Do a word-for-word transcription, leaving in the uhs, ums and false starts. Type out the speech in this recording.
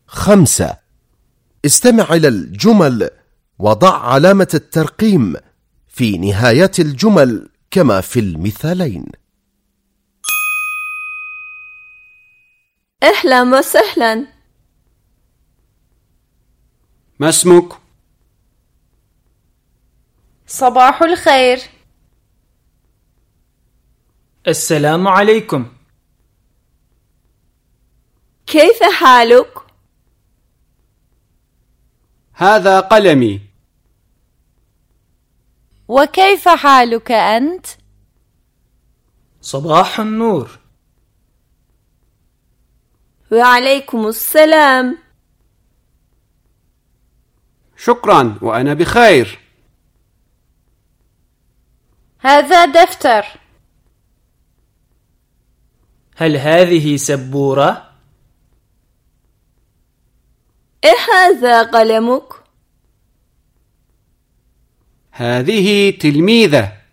خمسة. استمع إلى الجمل وضع علامة الترقيم في نهايات الجمل كما في المثالين. أهلا وسهلا. ما اسمك؟ صباح الخير. السلام عليكم. كيف حالك؟ هذا قلمي. وكيف حالك أنت؟ صباح النور. وعليكم السلام. شكرا وأنا بخير. هذا دفتر. هل هذه سبورة؟ إيه هذا قلمك؟ هذه تلميذة.